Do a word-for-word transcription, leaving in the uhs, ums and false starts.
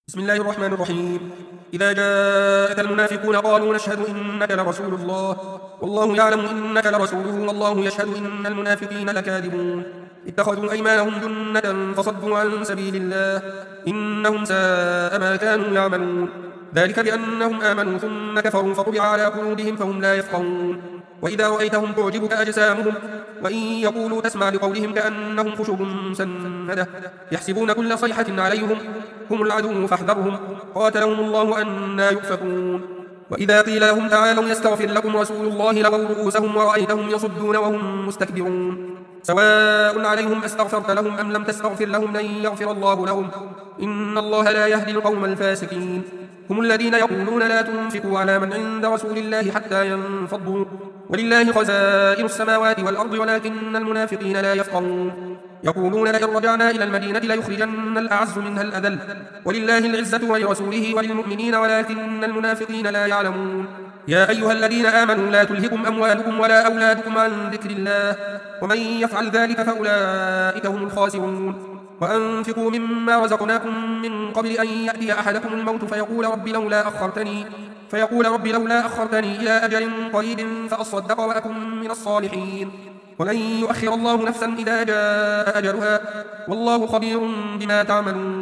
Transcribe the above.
بسم الله الرحمن الرحيم. إذا جاءك المنافقون قالوا نشهد إنك لرسول الله والله يعلم إنك لرسوله والله يشهد إن المنافقين لكاذبون. اتخذوا أيمانهم جنة فصدوا عن سبيل الله إنهم ساء ما كانوا يعملون. ذلك بأنهم آمنوا ثم كفروا فطبع على قلوبهم فهم لا يفقهون. وإذا رأيتهم تعجبك أجسامهم وإن يقولوا تسمع لقولهم كأنهم خشب مسندة يحسبون كل صيحة عليهم هم العدو فاحذرهم قاتلهم الله أنى يؤفكون. وإذا قيل لهم تعالوا يستغفر لكم رسول الله لووا رؤوسهم ورأيتهم يصدون وهم مستكبرون. سواء عليهم أستغفرت لهم أم لم تستغفر لهم لن يغفر الله لهم إن الله لا يهدي القوم الفاسقين. هم الذين يقولون لا تنفقوا على من عند رسول الله حتى ينفضوا ولله خزائن السماوات والأرض ولكن المنافقين لا يفقهون. يقولون لئن رجعنا إلى المدينة ليخرجن الأعز منها الأذل ولله العزة ولرسوله وللمؤمنين ولكن المنافقين لا يعلمون. يا أيها الذين آمنوا لا تلهكم أموالكم ولا أولادكم عن ذكر الله ومن يفعل ذلك فأولئك هم الخاسرون. وأنفقوا مما رزقناكم من قبل أن يأتي أحدكم الموت فيقول رب لولا أخرتني فيقول رب لولا أخرتني إلى أجل قريب فأصدق وأكن من الصالحين ولن يؤخر الله نفسا إذا جاء أجلها والله خبير بما تعملون.